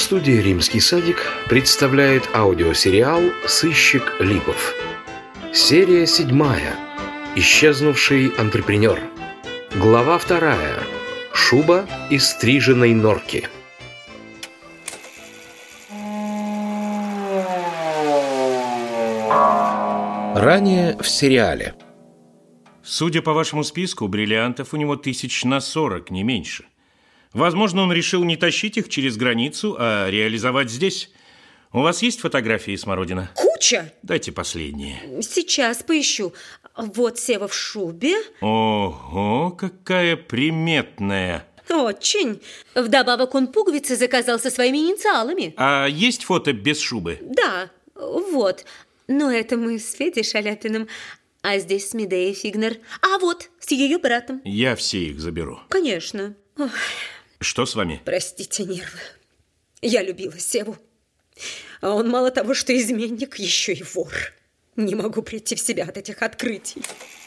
Студия «Римский садик» представляет аудиосериал «Сыщик Липов». Серия 7. Исчезнувший антрепренер. Глава 2. Шуба из стриженной норки. Ранее в сериале. Судя по вашему списку, бриллиантов у него 40 000, не меньше. Возможно, он решил не тащить их через границу, а реализовать здесь. У вас есть фотографии Смородина? Куча! Дайте последние. Сейчас поищу. Вот Сева в шубе. Ого, какая приметная. Очень. Вдобавок он пуговицы заказал со своими инициалами. А есть фото без шубы? Да, вот. Но это мы с Федей Шаляпиным. А здесь с Медеей Фигнер. А вот, с ее братом. Я все их заберу. Конечно. Ой. Что с вами? Простите, нервы. Я любила Севу. А он мало того, что изменник, еще и вор. Не могу прийти в себя от этих открытий.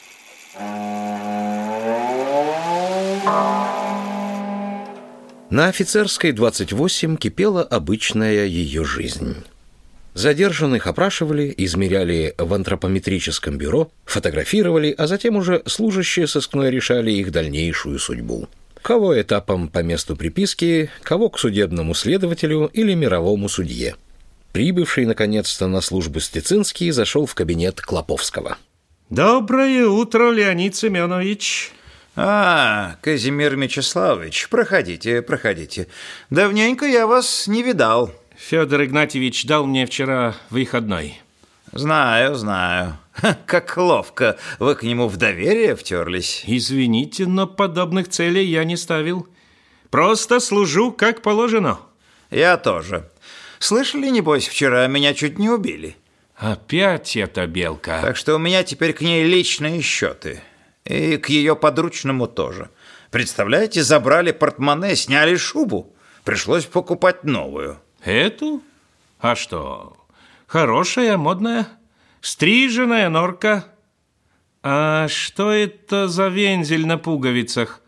На Офицерской, 28, кипела обычная ее жизнь. Задержанных опрашивали, измеряли в антропометрическом бюро, фотографировали, а затем уже служащие сыскной решали их дальнейшую судьбу. Кого этапом по месту приписки, кого к судебному следователю или мировому судье. Прибывший, наконец-то, на службу Стецинский зашел в кабинет Клоповского. Доброе утро, Леонид Семенович. Казимир Мечиславович, проходите, проходите. Давненько я вас не видал. Федор Игнатьевич дал мне вчера выходной. Знаю. Как ловко вы к нему в доверие втерлись. Извините, но подобных целей я не ставил. Просто служу, как положено. Я тоже. Слышали, небось, вчера меня чуть не убили? Опять эта белка. Так что у меня теперь к ней личные счеты. И к ее подручному тоже. Представляете, забрали портмоне, сняли шубу. Пришлось покупать новую. Эту? А что? Хорошая, модная, стриженная норка. А что это за вензель на пуговицах?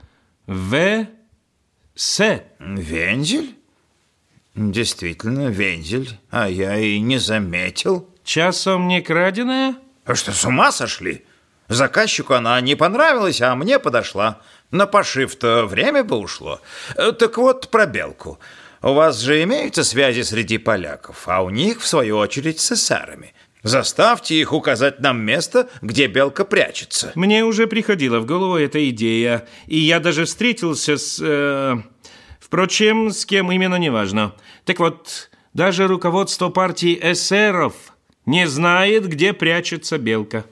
В.С. Вензель? Действительно, вензель. А я и не заметил. Часом не краденая? А что, с ума сошли? Заказчику она не понравилась, а мне подошла. На пошив-то время бы ушло. Так вот, про белку. У вас же имеются связи среди поляков, а у них, в свою очередь, с эсерами. Заставьте их указать нам место, где белка прячется. Мне уже приходила в голову эта идея, и я даже встретился с... Впрочем, с кем именно, неважно. Так вот, даже руководство партии эсеров не знает, где прячется белка.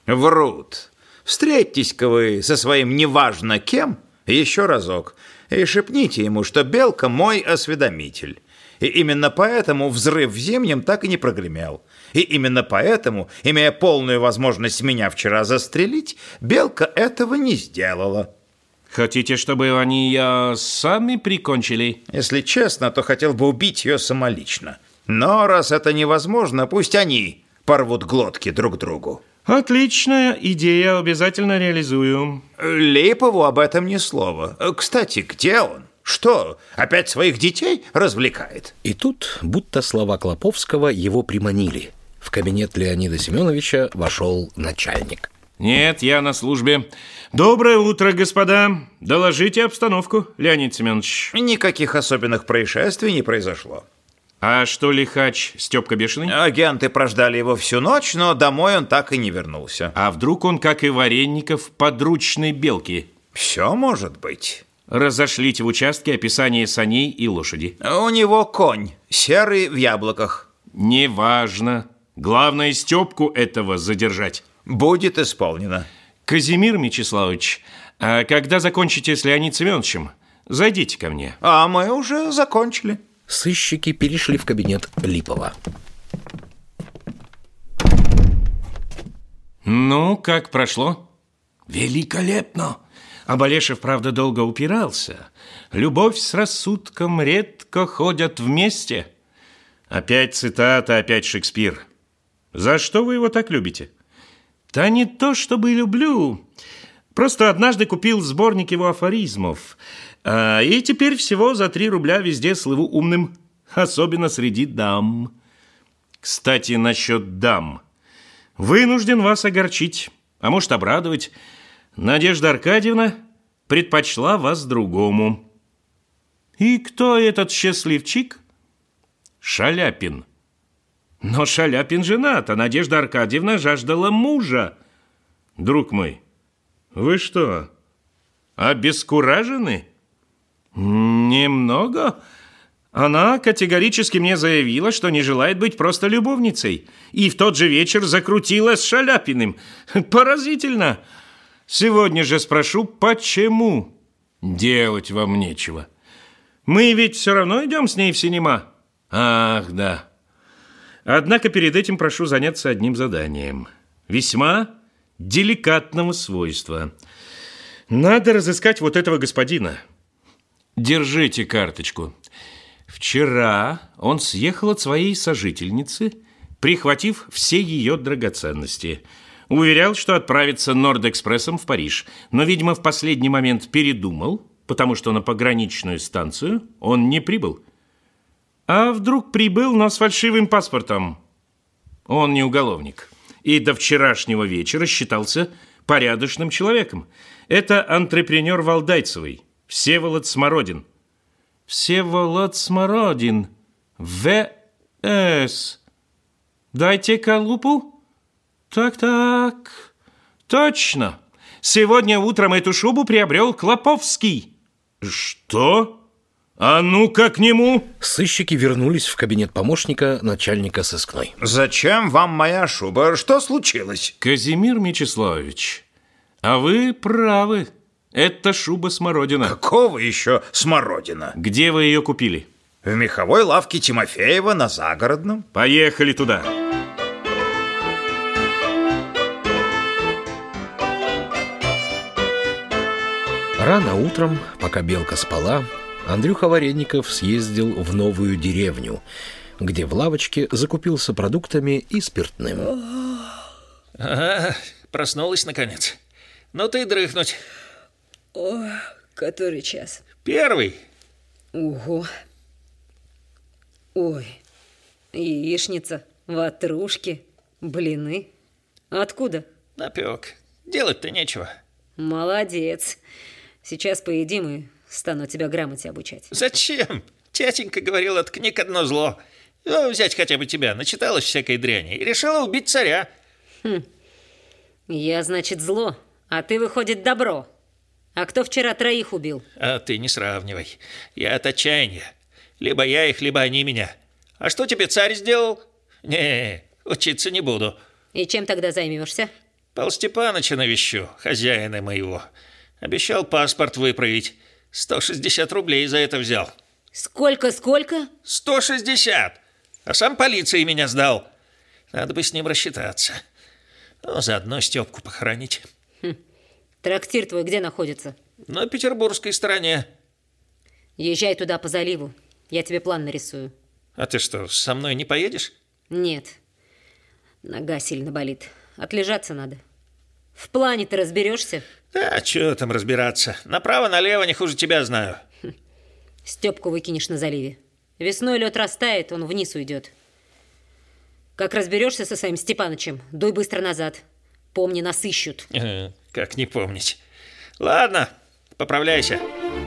Врут. Встретитесь-ка вы со своим неважно кем еще разок и шепните ему, что белка мой осведомитель. И именно поэтому взрыв в Зимнем так и не прогремел. И именно поэтому, имея полную возможность меня вчера застрелить, белка этого не сделала. Хотите, чтобы они ее сами прикончили? Если честно, то хотел бы убить ее самолично. Но раз это невозможно, пусть они порвут глотки друг другу. Отличная идея, обязательно реализую. Липову об этом ни слова. Кстати, где он? Что, опять своих детей развлекает? И тут, будто слова Клоповского его приманили. В кабинет Леонида Семеновича вошел начальник. Нет, я на службе. Доброе утро, господа. Доложите обстановку, Леонид Семенович. Никаких особенных происшествий не произошло. А что лихач Степка Бешеный? Агенты прождали его всю ночь, но домой он так и не вернулся. А вдруг он, как и Варенников, подручный белки? Все может быть. Разошлите в участке описание саней и лошади. У него конь, серый в яблоках. Неважно. Главное, Степку этого задержать. Будет исполнено. Казимир Мечиславович, а когда закончите с Леонидом Семеновичем, зайдите ко мне. А мы уже закончили. Сыщики перешли в кабинет Липова. Ну, как прошло? Великолепно. Абалешев, правда, долго упирался. Любовь с рассудком редко ходят вместе. Опять цитата, опять Шекспир. За что вы его так любите? Да не то, чтобы люблю. Просто однажды купил сборник его афоризмов. И теперь всего за 3 рубля везде слыву умным. особенно среди дам. Кстати, насчет дам. Вынужден вас огорчить, а может обрадовать. Надежда Аркадьевна предпочла вас другому. И кто этот счастливчик? Шаляпин. Но Шаляпин женат, а Надежда Аркадьевна жаждала мужа. Друг мой, вы что, обескуражены? Немного. Она категорически мне заявила, что не желает быть просто любовницей. И в тот же вечер закрутила с Шаляпиным. Поразительно. Сегодня же спрошу, почему? Делать вам нечего. Мы ведь все равно идем с ней в синема. Ах, да. Однако перед этим прошу заняться одним заданием. Весьма деликатного свойства. Надо разыскать вот этого господина. Держите карточку. Вчера он съехал от своей сожительницы, прихватив все ее драгоценности. Уверял, что отправится Норд-экспрессом в Париж, но, видимо, в последний момент передумал, потому что на пограничную станцию он не прибыл. А вдруг прибыл, но с фальшивым паспортом? Он не уголовник. И до вчерашнего вечера считался порядочным человеком. Это антрепренер Валдайцевый, Всеволод Смородин. Всеволод Смородин. В.С. Дайте-ка лупу. Так. Точно. Сегодня утром эту шубу приобрел Клоповский. Что? А ну-ка к нему. Сыщики вернулись в кабинет помощника начальника сыскной. Зачем вам моя шуба? Что случилось? Казимир Мечиславович, а вы правы. Это шуба Смородина. Какого еще Смородина? Где вы ее купили? В меховой лавке Тимофеева на Загородном. Поехали туда. Рано утром, пока Белка спала, Андрюха Вареников съездил в новую деревню, где в лавочке закупился продуктами и спиртным. Ага, проснулась наконец. Ну ты дрыхнуть. О, который час? 1. Ого. Ой, яичница, ватрушки, блины. Откуда? Напек. Делать-то нечего. Молодец. Сейчас поедим и стану тебя грамоте обучать. Зачем? Тятенька говорил, от книг одно зло. Ну, взять хотя бы тебя, начиталась всякой дряни и решила убить царя. Я, значит, зло, а ты, выходит, добро. А кто вчера 3 убил? А ты не сравнивай. Я от отчаяния. Либо я их, либо они меня. А что тебе царь сделал? Не, учиться не буду. И чем тогда займешься? Пал Степаныча навещу, хозяина моего. Обещал паспорт выправить. 160 рублей за это взял. Сколько? 160! А сам полиции меня сдал. Надо бы с ним рассчитаться. Ну, заодно Степку похоронить. Трактир твой где находится? На петербургской стороне. Езжай туда по заливу. Я тебе план нарисую. А ты что, со мной не поедешь? Нет. Нога сильно болит. Отлежаться надо. В плане ты разберешься? Да, что там разбираться. Направо-налево не хуже тебя знаю. Степку выкинешь на заливе. Весной лед растает, он вниз уйдет. Как разберешься со своим Степанычем, дуй быстро назад. Помни, нас ищут. Как не помнить. Ладно, поправляйся.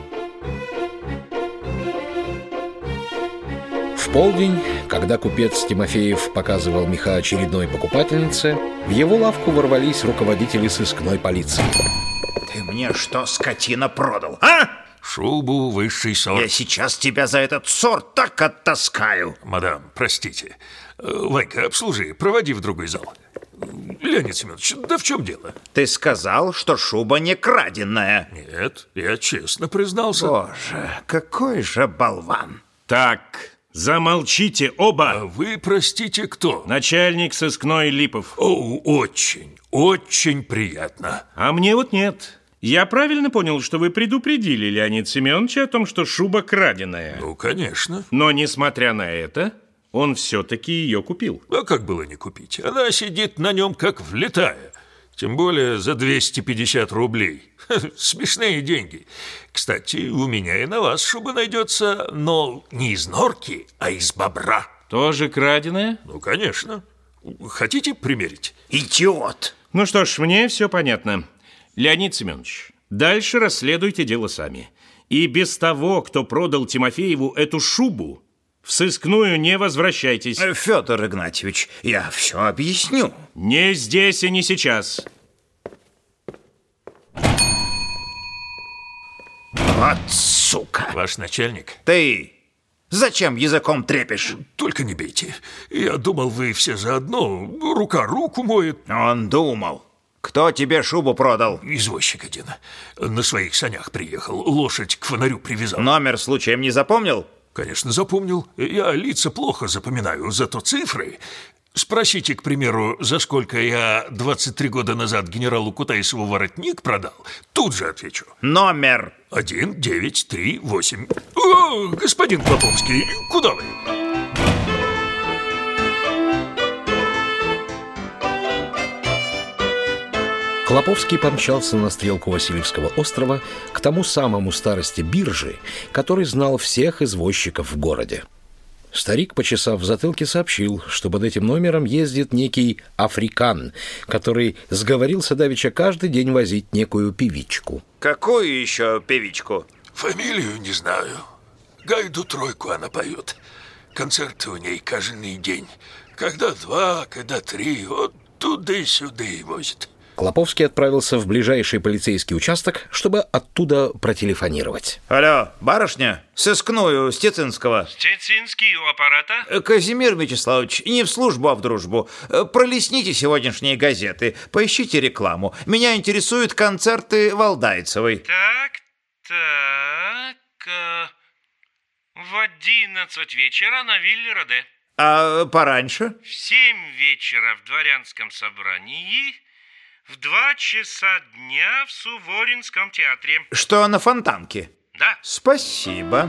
В полдень, когда купец Тимофеев показывал меха очередной покупательнице, в его лавку ворвались руководители сыскной полиции. Ты мне что, скотина, продал, а? Шубу высший сорт. Я сейчас тебя за этот сорт так оттаскаю. Мадам, простите. Ванька, обслужи, проводи в другой зал. Леонид Семенович, да в чем дело? Ты сказал, что шуба не краденая. Нет, я честно признался. Боже, какой же болван. Так, замолчите оба. Вы, простите, кто? Начальник сыскной Липов. О, очень приятно. А мне вот нет. Я правильно понял, что вы предупредили Леонида Семеновича о том, что шуба краденая? Ну, конечно. Но, несмотря на это, он все-таки ее купил. А как было не купить? Она сидит на нем, как влитая. Тем более за 250 рублей. Смешные деньги. Кстати, у меня и на вас шуба найдется, но не из норки, а из бобра. Тоже краденая? Ну, конечно. Хотите примерить? Идиот! Ну что ж, мне все понятно. Леонид Семенович, дальше расследуйте дело сами. И без того, кто продал Тимофееву эту шубу, в сыскную не возвращайтесь. Федор Игнатьевич, я все объясню. Не здесь и не сейчас. Вот сука! Ваш начальник? Ты зачем языком трепишь? Только не бейте. Я думал, вы все заодно. Рука руку моет. Он думал. Кто тебе шубу продал? Извозчик один. На своих санях приехал. Лошадь к фонарю привязал. Номер случаем не запомнил? Конечно, запомнил. Я лица плохо запоминаю, зато цифры. Спросите, к примеру, за сколько я 23 года назад генералу Кутайсову воротник продал. Тут же отвечу. Номер. 1938. О, господин Клоповский, куда вы? Клоповский помчался на стрелку Васильевского острова к тому самому старости биржи, который знал всех извозчиков в городе. Старик, почесав в затылке, сообщил, что под этим номером ездит некий африкан, который сговорился давеча каждый день возить некую певичку. Какую еще певичку? Фамилию не знаю. Гайду тройку она поет. Концерты у ней каждый день. Когда 2, когда 3, вот туда-сюда и возит. Клоповский отправился в ближайший полицейский участок, чтобы оттуда протелефонировать. Алло, барышня, сыскную Стецинского. Стецинский у аппарата? Казимир Вячеславович, не в службу, а в дружбу. Пролистните сегодняшние газеты, поищите рекламу. Меня интересуют концерты Валдайцевой. Так, в 11 вечера на вилле Роде. А пораньше? В 7 вечера в дворянском собрании, в 2 часа дня в Суворинском театре. Что на Фонтанке? Да. Спасибо.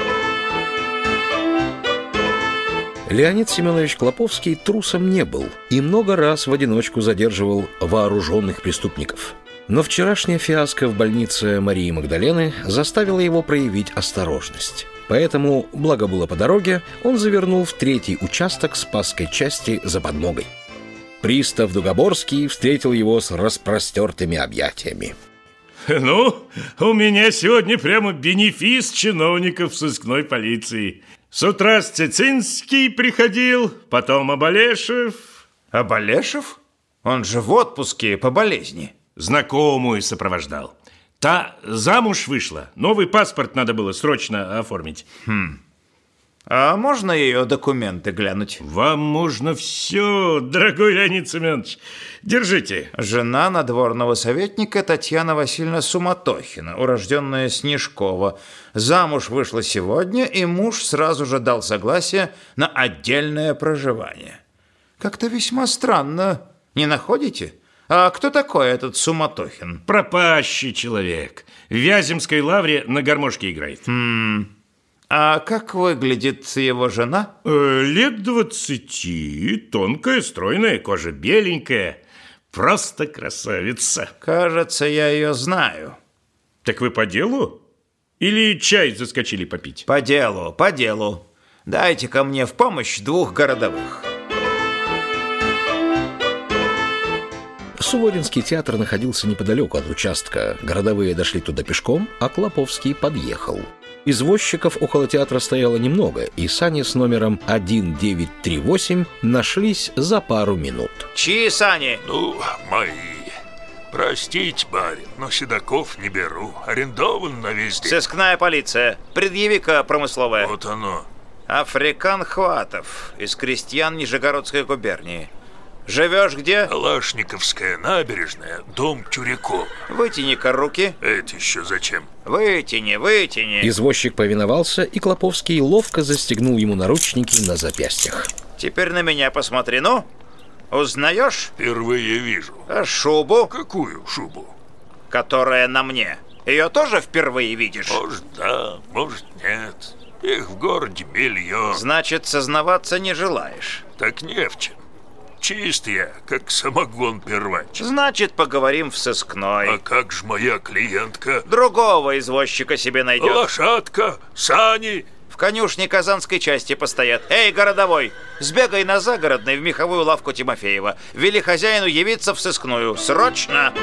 Леонид Семенович Клоповский трусом не был и много раз в одиночку задерживал вооруженных преступников. Но вчерашняя фиаско в больнице Марии Магдалены заставила его проявить осторожность. Поэтому, благо было по дороге, он завернул в 3-й участок Спасской части за подмогой. Пристав Дугоборский встретил его с распростертыми объятиями. Ну, у меня сегодня прямо бенефис чиновников сыскной полиции. С утра Стецинский приходил, потом Абалешев. Абалешев? Он же в отпуске по болезни. Знакомую сопровождал. Та замуж вышла. Новый паспорт надо было срочно оформить. А можно ее документы глянуть? Вам можно все, дорогой Леонид Семенович. Держите. Жена надворного советника Татьяна Васильевна Суматохина, урожденная Снежкова. Замуж вышла сегодня, и муж сразу же дал согласие на отдельное проживание. Как-то весьма странно, не находите? А кто такой этот Суматохин? Пропащий человек. В Вяземской лавре на гармошке играет. А как выглядит его жена? Лет 20, тонкая, стройная, кожа беленькая. Просто красавица. Кажется, я ее знаю. Так вы по делу? Или чай заскочили попить? По делу, по делу. Дайте-ка мне в помощь 2 городовых. Суворинский театр находился неподалеку от участка. Городовые дошли туда пешком, а Клоповский подъехал. Извозчиков около театра стояло немного, и сани с номером 1938 нашлись за пару минут. Чьи сани? Ну, мои. Простите, барин, но седаков не беру. Арендован на весь день. Сыскная полиция. Предъяви-ка промысловая. Вот оно. Африкан Хватов, из крестьян Нижегородской губернии. Живешь где? Калашниковская набережная, дом Тюрякова. Вытяни-ка руки. Это еще зачем? Вытяни, вытяни. Извозчик повиновался, и Клоповский ловко застегнул ему наручники на запястьях. Теперь на меня посмотри, ну. Узнаешь? Впервые вижу. А шубу? Какую шубу? Которая на мне. Ее тоже впервые видишь? Может, да, может, нет. Их в городе белье. Значит, сознаваться не желаешь. Так не в чем. Чист я, как самогон первач. Значит, поговорим в сыскной. А как же моя клиентка? Другого извозчика себе найдет. Лошадка, сани. В конюшне Казанской части постоят. Эй, городовой, сбегай на Загородный в меховую лавку Тимофеева. Вели хозяину явиться в сыскную. Срочно!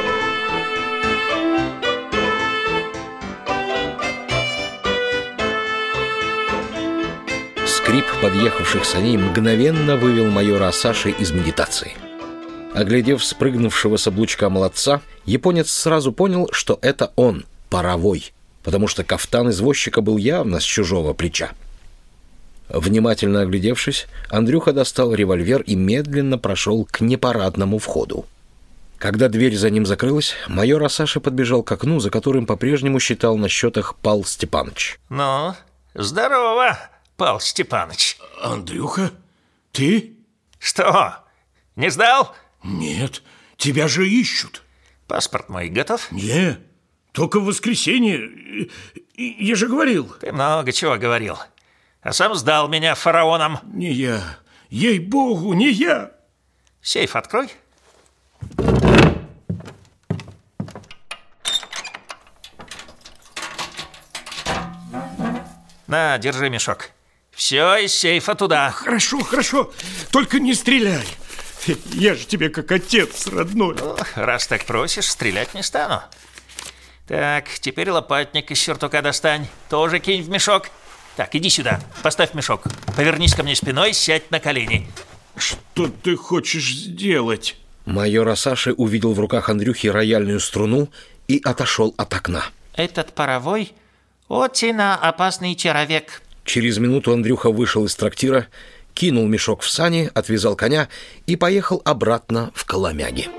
Скрип подъехавших саней мгновенно вывел майора Асаши из медитации. Оглядев спрыгнувшего с облучка молодца, японец сразу понял, что это он, паровой, потому что кафтан извозчика был явно с чужого плеча. Внимательно оглядевшись, Андрюха достал револьвер и медленно прошел к непарадному входу. Когда дверь за ним закрылась, майор Асаши подбежал к окну, за которым по-прежнему считал на счетах Пал Степаныч. Ну, здорово, Пал Степаныч. Андрюха, ты? Что, не сдал? Нет, тебя же ищут. Паспорт мой готов? Не, только в воскресенье. Я же говорил. Ты много чего говорил. А сам сдал меня фараоном. Не я. Ей-богу, не я. Сейф открой. На, держи мешок. Все из сейфа туда. Хорошо, хорошо. Только не стреляй. Я же тебе как отец родной. Раз так просишь, стрелять не стану. Так, теперь лопатник из сюртука достань. Тоже кинь в мешок. Так, иди сюда, поставь мешок. Повернись ко мне спиной, сядь на колени. Что ты хочешь сделать? Майор Асаши увидел в руках Андрюхи рояльную струну и отошел от окна. Этот паровой очень опасный человек. Через минуту Андрюха вышел из трактира, кинул мешок в сани, отвязал коня и поехал обратно в Коломяги.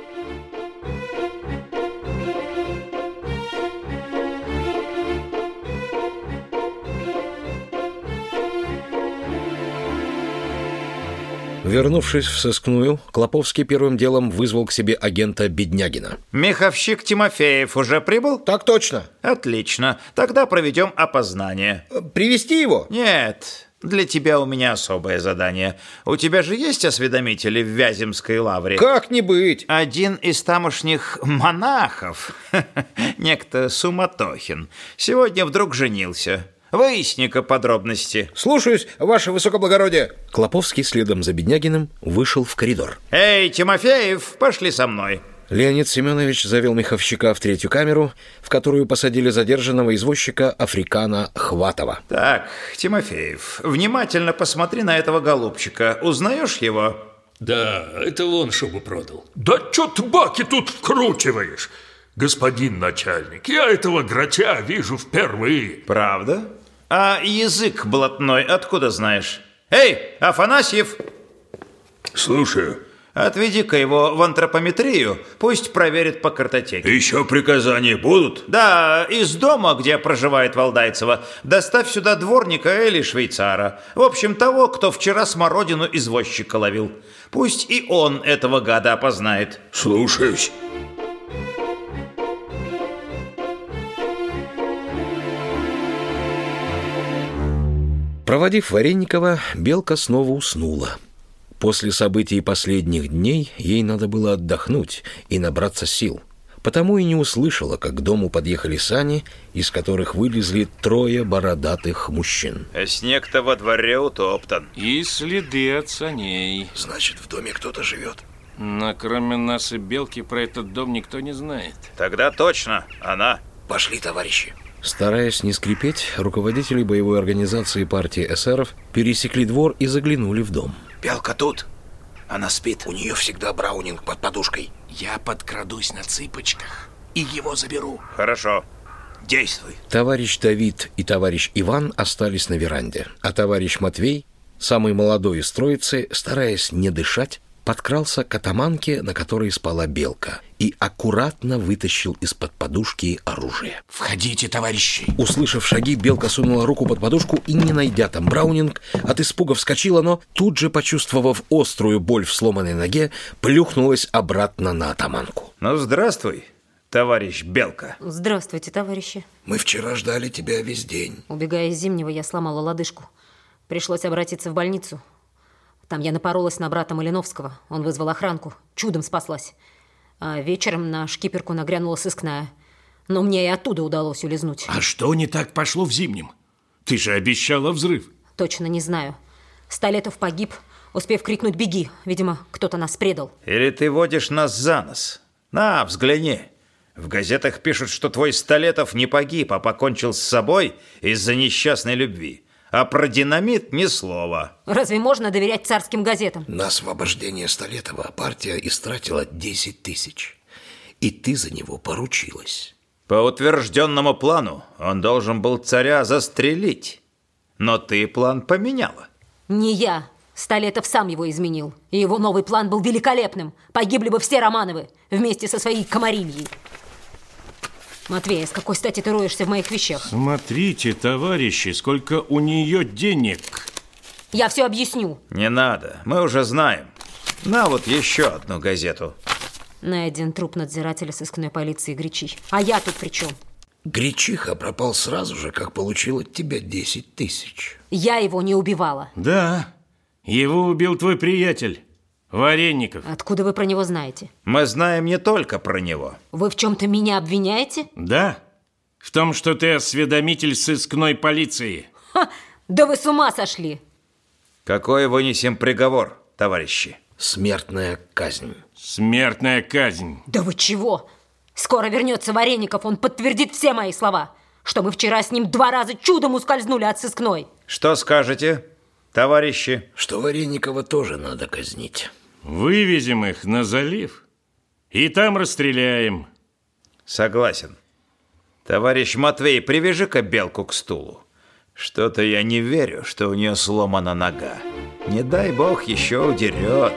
Вернувшись в сыскную, Клоповский первым делом вызвал к себе агента Беднягина. Меховщик Тимофеев уже прибыл? Так точно. Отлично. Тогда проведем опознание. Привезти его? Нет, для тебя у меня особое задание. У тебя же есть осведомители в Вяземской лавре? Как не быть? Один из тамошних монахов, некто Суматохин, сегодня вдруг женился. Выясни-ка подробности. Слушаюсь, ваше высокоблагородие. Клоповский следом за Беднягиным вышел в коридор. Эй, Тимофеев, пошли со мной. Леонид Семенович завел меховщика в третью камеру, в которую посадили задержанного извозчика Африкана Хватова. Так, Тимофеев, внимательно посмотри на этого голубчика. Узнаешь его? Да, это он шубу продал. Да чё ты баки тут вкручиваешь? Господин начальник, я этого грача вижу впервые. Правда? А язык блатной откуда знаешь? Эй, Афанасьев! Слушаю. Отведи-ка его в антропометрию, пусть проверит по картотеке. Еще приказания будут? Да, из дома, где проживает Валдайцева, доставь сюда дворника или швейцара. В общем, того, кто вчера смородину извозчика ловил. Пусть и он этого гада опознает. Слушаюсь. Проводив Варенникова, Белка снова уснула. После событий последних дней ей надо было отдохнуть и набраться сил. Потому и не услышала, как к дому подъехали сани, из которых вылезли 3 бородатых мужчин. А снег-то во дворе утоптан. И следы от саней. Значит, в доме кто-то живет. Но кроме нас и Белки про этот дом никто не знает. Тогда точно она. Пошли, товарищи. Стараясь не скрипеть, руководители боевой организации партии эсеров пересекли двор и заглянули в дом. Белка тут. Она спит. У нее всегда браунинг под подушкой. Я подкрадусь на цыпочках и его заберу. Хорошо. Действуй. Товарищ Давид и товарищ Иван остались на веранде, а товарищ Матвей, самый молодой из троицы, стараясь не дышать, подкрался к атаманке, на которой спала Белка, и аккуратно вытащил из-под подушки оружие. Входите, товарищи. Услышав шаги, Белка сунула руку под подушку и, не найдя там браунинг, от испуга вскочила, но тут же, почувствовав острую боль в сломанной ноге, плюхнулась обратно на атаманку. Ну, здравствуй, товарищ Белка. Здравствуйте, товарищи. Мы вчера ждали тебя весь день. Убегая из Зимнего, я сломала лодыжку. Пришлось обратиться в больницу. Там я напоролась на брата Малиновского. Он вызвал охранку. Чудом спаслась. А вечером на шкиперку нагрянула сыскная. Но мне и оттуда удалось улизнуть. А что не так пошло в Зимнем? Ты же обещала взрыв. Точно не знаю. Столетов погиб, успев крикнуть «беги». Видимо, кто-то нас предал. Или ты водишь нас за нос? На, взгляни. В газетах пишут, что твой Столетов не погиб, а покончил с собой из-за несчастной любви. А про динамит ни слова. Разве можно доверять царским газетам? На освобождение Столетова партия истратила 10 тысяч. И ты за него поручилась. По утвержденному плану он должен был царя застрелить. Но ты план поменяла. Не я. Столетов сам его изменил. И его новый план был великолепным. Погибли бы все Романовы вместе со своей комарильей. Матвей, с какой стати ты роешься в моих вещах? Смотрите, товарищи, сколько у нее денег. Я все объясню. Не надо, мы уже знаем. На вот еще одну газету. Найден труп надзирателя сыскной полиции Гричихи. А я тут при чем? Гречиха пропал сразу же, как получил от тебя 10 тысяч. Я его не убивала. Да, его убил твой приятель, Вареников. Откуда вы про него знаете? Мы знаем не только про него. Вы в чем-то меня обвиняете? Да, в том, что ты осведомитель сыскной полиции. Ха, да вы с ума сошли. Какой вынесем приговор, товарищи? Смертная казнь. Смертная казнь. Да вы чего? Скоро вернется Вареников, он подтвердит все мои слова, что мы вчера с ним 2 раза чудом ускользнули от сыскной. Что скажете, товарищи? Что Вареникова тоже надо казнить. Вывезем их на залив и там расстреляем. Согласен. Товарищ Матвей, привяжи-ка Белку к стулу. Что-то я не верю, что у нее сломана нога. Не дай бог еще удерет.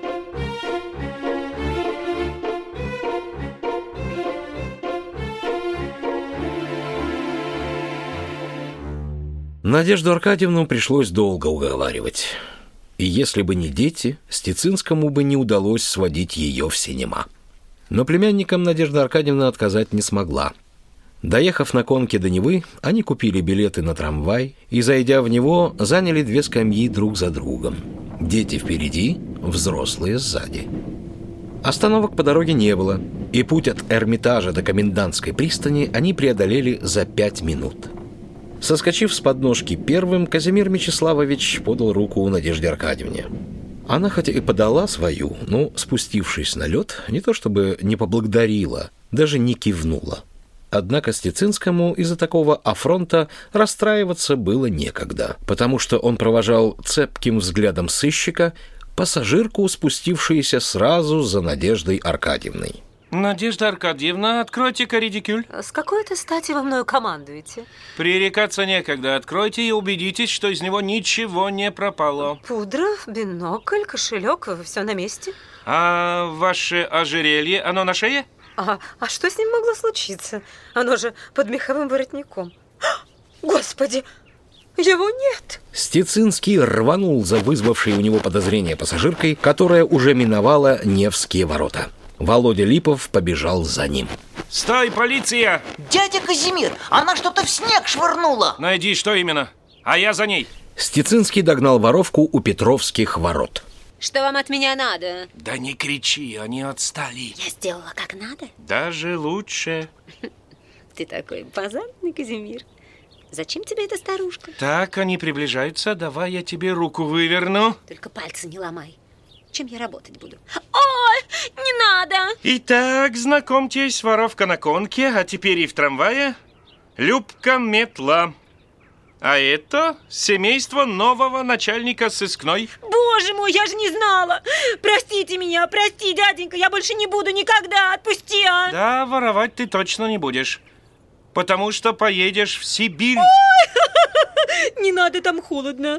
Надежду Аркадьевну пришлось долго уговаривать. И если бы не дети, Стецинскому бы не удалось сводить ее в синема. Но племянникам Надежда Аркадьевна отказать не смогла. Доехав на конке до Невы, они купили билеты на трамвай и, зайдя в него, заняли 2 скамьи друг за другом. Дети впереди, взрослые сзади. Остановок по дороге не было, и путь от Эрмитажа до Комендантской пристани они преодолели за 5 минут. Соскочив с подножки первым, Казимир Мечиславович подал руку Надежде Аркадьевне. Она хотя и подала свою, но, спустившись на лед, не то чтобы не поблагодарила, даже не кивнула. Однако Стецинскому из-за такого афронта расстраиваться было некогда, потому что он провожал цепким взглядом сыщика пассажирку, спустившуюся сразу за Надеждой Аркадьевной. Надежда Аркадьевна, откройте-ка редикюль. С какой-то стати вы мною командуете? Пререкаться некогда. Откройте и убедитесь, что из него ничего не пропало. Пудра, бинокль, кошелек, все на месте. А ваше ожерелье, оно на шее? А что с ним могло случиться? Оно же под меховым воротником. Господи, его нет! Стецинский рванул за вызвавшей у него подозрение пассажиркой, которая уже миновала Невские ворота. Володя Липов побежал за ним. Стой, полиция! Дядя Казимир, она что-то в снег швырнула. Найди, что именно, а я за ней. Стецинский догнал воровку у Петровских ворот. Что вам от меня надо? Да не кричи, они отстали. Я сделала как надо. Даже лучше. Ты такой базарный, Казимир. Зачем тебе эта старушка? Так, они приближаются, давай я тебе руку выверну. Только пальцы не ломай. Чем я работать буду? Ой, не надо! Итак, знакомьтесь, воровка на конке, а теперь и в трамвае. Любка Метла. А это семейство нового начальника сыскной. Боже мой, я же не знала! Простите меня, прости, дяденька, я больше не буду никогда, отпусти, а! Да, воровать ты точно не будешь, потому что поедешь в Сибирь. Не надо, там холодно.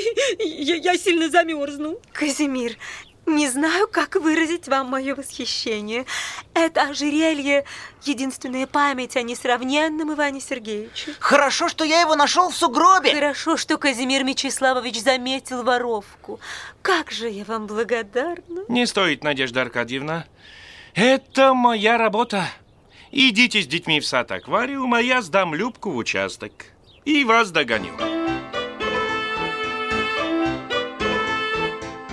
Я сильно замерзну. Казимир, не знаю, как выразить вам мое восхищение. Это ожерелье — единственная память о несравненном Иване Сергеевиче. Хорошо, что я его нашел в сугробе. Хорошо, что Казимир Мечиславович заметил воровку. Как же я вам благодарна. Не стоит, Надежда Аркадьевна. Это моя работа. Идите с детьми в сад-аквариум, а я сдам Любку в участок. И вас догоню.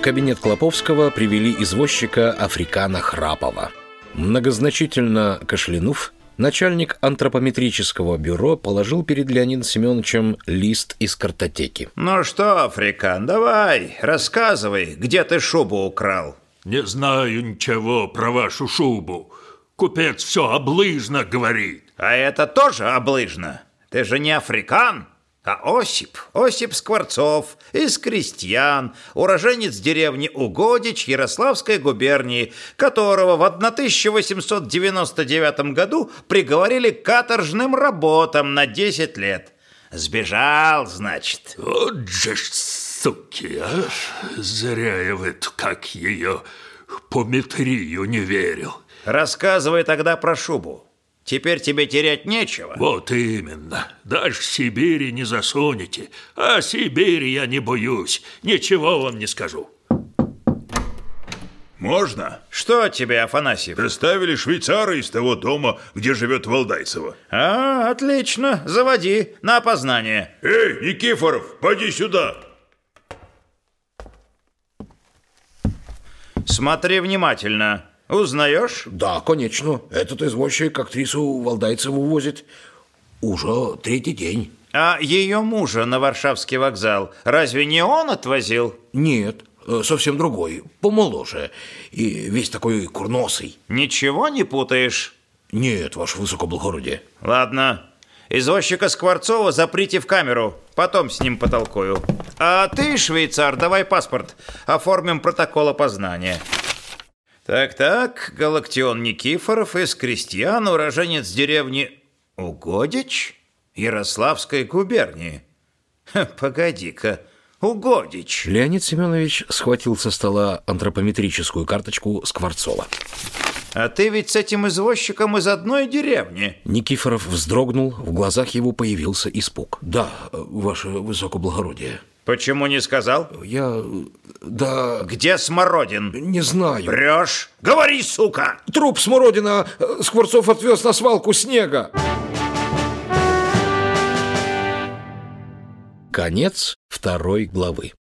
В кабинет Клоповского привели извозчика Африкана Храпова. Многозначительно кашлянув, начальник антропометрического бюро положил перед Леонидом Семеновичем лист из картотеки. Ну что, Африкан, давай, рассказывай, где ты шубу украл? Не знаю ничего про вашу шубу. Купец все облыжно говорит. А это тоже облыжно? Ты же не Африкан, а Осип Скворцов, из крестьян, уроженец деревни Угодич Ярославской губернии, которого в 1899 году приговорили к каторжным работам на 10 лет. Сбежал, значит. Вот же ж суки, а! Зря я в эту, как ее, пометрию не верил. Рассказывай тогда про шубу. Теперь тебе терять нечего. Вот именно. Дальше Сибири не засунете. А Сибири я не боюсь. Ничего вам не скажу. Можно? Что тебе, Афанасьев? Доставили швейцара из того дома, где живет Валдайцева. А, отлично. Заводи на опознание. Эй, Никифоров, поди сюда. Смотри внимательно. Узнаешь? Да, конечно. Этот извозчик актрису Валдайцеву возит уже 3-й день. А ее мужа на Варшавский вокзал разве не он отвозил? Нет, совсем другой, помоложе и весь такой курносый. Ничего не путаешь? Нет, ваше высокоблагородие. Ладно. Извозчика Скворцова заприте в камеру. Потом с ним потолкую. А ты, швейцар, давай паспорт. Оформим протокол опознания. Так, Галактион Никифоров из крестьян, уроженец деревни Угодич Ярославской губернии. Погоди-ка, Угодич. Леонид Семенович схватил со стола антропометрическую карточку Скворцова. А ты ведь с этим извозчиком из одной деревни. Никифоров вздрогнул, в глазах его появился испуг. Да, ваше высокоблагородие. Почему не сказал? Да... Где Смородин? Не знаю. Врешь? Говори, сука! Труп Смородина Скворцов отвез на свалку снега. Конец 2 главы.